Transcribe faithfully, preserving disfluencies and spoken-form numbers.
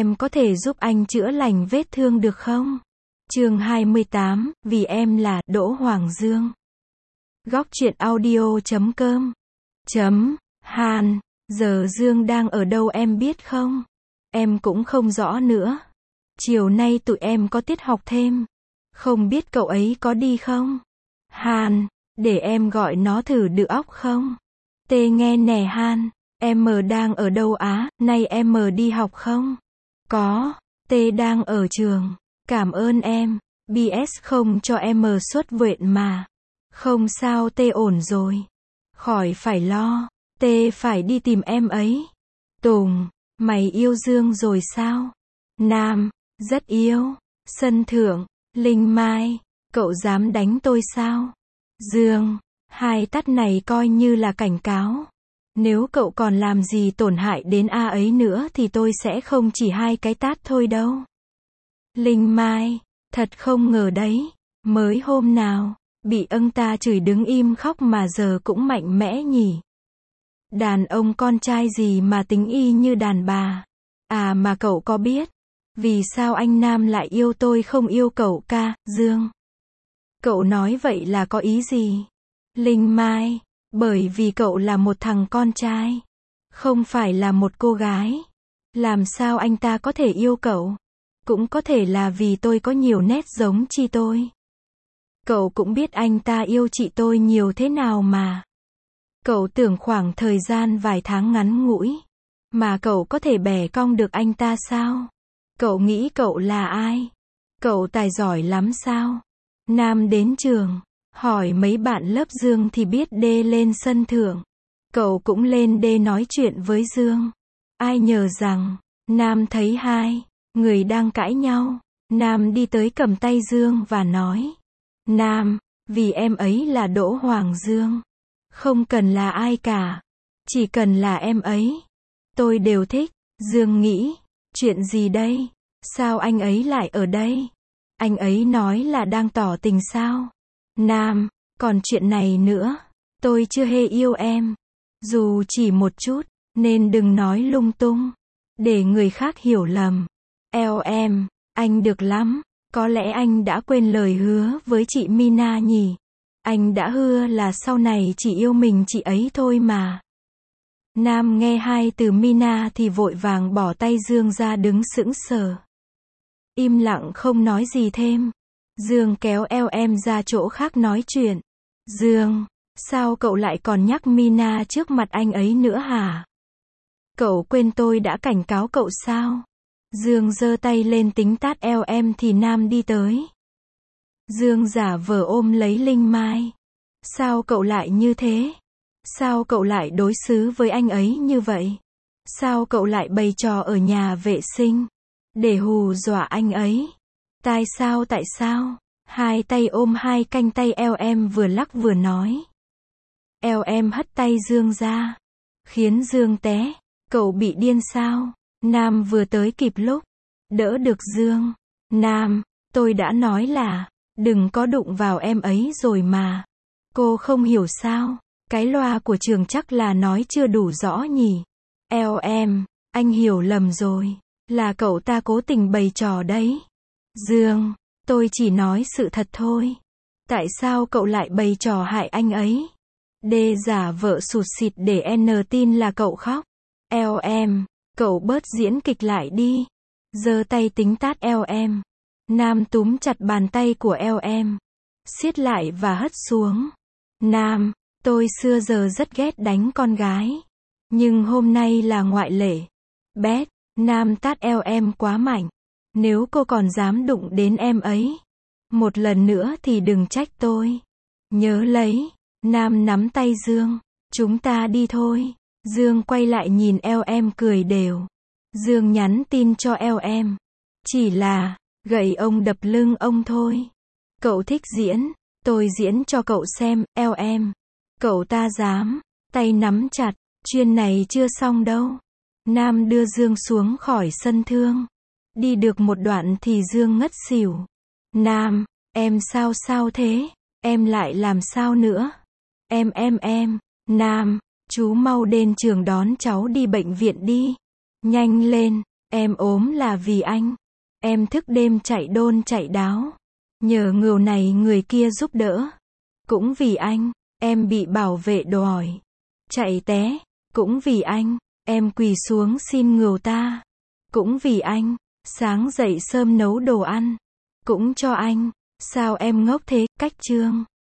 Em có thể giúp anh chữa lành vết thương được không? Chương hai mươi tám, vì em là Đỗ Hoàng Dương. Góc truyện audio chấm com. Chấm, Hàn, giờ Dương đang ở đâu em biết không? Em cũng không rõ nữa. Chiều nay tụi em có tiết học thêm. Không biết cậu ấy có đi không? Hàn, để em gọi nó thử được óc không? Tê nghe nè Han, em đang ở đâu á, nay em đi học không? Có, Tê đang ở trường. Cảm ơn em, bê ét không cho em xuất viện mà. Không sao Tê ổn rồi. Khỏi phải lo, Tê phải đi tìm em ấy. Tùng, mày yêu Dương rồi sao? Nam, rất yêu. Sân Thượng, Linh Mai, cậu dám đánh tôi sao? Dương, hai tát này coi như là cảnh cáo. Nếu cậu còn làm gì tổn hại đến A ấy nữa thì tôi sẽ không chỉ hai cái tát thôi đâu. Linh Mai, thật không ngờ đấy. Mới hôm nào, bị ông ta chửi đứng im khóc mà giờ cũng mạnh mẽ nhỉ. Đàn ông con trai gì mà tính y như đàn bà. À mà cậu có biết, vì sao anh Nam lại yêu tôi không yêu cậu ca, Dương? Cậu nói vậy là có ý gì? Linh Mai, bởi vì cậu là một thằng con trai, không phải là một cô gái. Làm sao anh ta có thể yêu cậu? Cũng có thể là vì tôi có nhiều nét giống chị tôi. Cậu cũng biết anh ta yêu chị tôi nhiều thế nào mà. Cậu tưởng khoảng thời gian vài tháng ngắn ngủi mà cậu có thể bẻ cong được anh ta sao? Cậu nghĩ cậu là ai? Cậu tài giỏi lắm sao? Nam đến trường, hỏi mấy bạn lớp Dương thì biết đê lên sân thượng. Cậu cũng lên đê nói chuyện với Dương. Ai ngờ rằng, Nam thấy hai người đang cãi nhau. Nam đi tới cầm tay Dương và nói. Nam, vì em ấy là Đỗ Hoàng Dương. Không cần là ai cả. Chỉ cần là em ấy. Tôi đều thích. Dương nghĩ, chuyện gì đây? Sao anh ấy lại ở đây? Anh ấy nói là đang tỏ tình sao? Nam, còn chuyện này nữa. Tôi chưa hề yêu em. Dù chỉ một chút, nên đừng nói lung tung. Để người khác hiểu lầm. Eo em, anh được lắm. Có lẽ anh đã quên lời hứa với chị Mina nhỉ? Anh đã hứa là sau này chỉ yêu mình chị ấy thôi mà. Nam nghe hai từ Mina thì vội vàng bỏ tay Dương ra đứng sững sờ. Im lặng không nói gì thêm. Dương kéo eo em ra chỗ khác nói chuyện. Dương, sao cậu lại còn nhắc Mina trước mặt anh ấy nữa hả? Cậu quên tôi đã cảnh cáo cậu sao? Dương giơ tay lên tính tát eo em thì Nam đi tới. Dương giả vờ ôm lấy Linh Mai. Sao cậu lại như thế? Sao cậu lại đối xử với anh ấy như vậy? Sao cậu lại bày trò ở nhà vệ sinh để hù dọa anh ấy? Tại sao tại sao? Hai tay ôm hai canh tay eo em vừa lắc vừa nói. Eo em hất tay Dương ra, khiến Dương té. Cậu bị điên sao? Nam vừa tới kịp lúc đỡ được Dương. Nam, tôi đã nói là đừng có đụng vào em ấy rồi mà. Cô không hiểu sao? Cái loa của trường chắc là nói chưa đủ rõ nhỉ? Eo em, anh hiểu lầm rồi. Là cậu ta cố tình bày trò đấy. Dương, tôi chỉ nói sự thật thôi. Tại sao cậu lại bày trò hại anh ấy? Đê giả vợ sụt sịt để N tin là cậu khóc. Eo em, cậu bớt diễn kịch lại đi. Giơ tay tính tát eo em. Nam túm chặt bàn tay của eo em, siết lại và hất xuống. Nam, tôi xưa giờ rất ghét đánh con gái, nhưng hôm nay là ngoại lệ. Bét, Nam tát eo em quá mạnh. Nếu cô còn dám đụng đến em ấy một lần nữa thì đừng trách tôi. Nhớ lấy. Nam nắm tay Dương. Chúng ta đi thôi. Dương quay lại nhìn eo em cười đều. Dương nhắn tin cho eo em. Chỉ là, gậy ông đập lưng ông thôi. Cậu thích diễn, tôi diễn cho cậu xem, eo em. Cậu ta dám, tay nắm chặt, chuyên này chưa xong đâu. Nam đưa Dương xuống khỏi sân thương. Đi được một đoạn thì Dương ngất xỉu. Nam, em sao sao thế? Em lại làm sao nữa? Em em em, Nam, chú mau đến trường đón cháu đi bệnh viện đi. Nhanh lên, Em ốm là vì anh. Em thức đêm chạy đôn chạy đáo. Nhờ ngừu này người kia giúp đỡ. Cũng vì anh, em bị bảo vệ đòi. Chạy té, cũng vì anh, em quỳ xuống xin ngừu ta. Cũng vì anh, sáng dậy sớm nấu đồ ăn. Cũng cho anh, sao em ngốc thế, cách chương.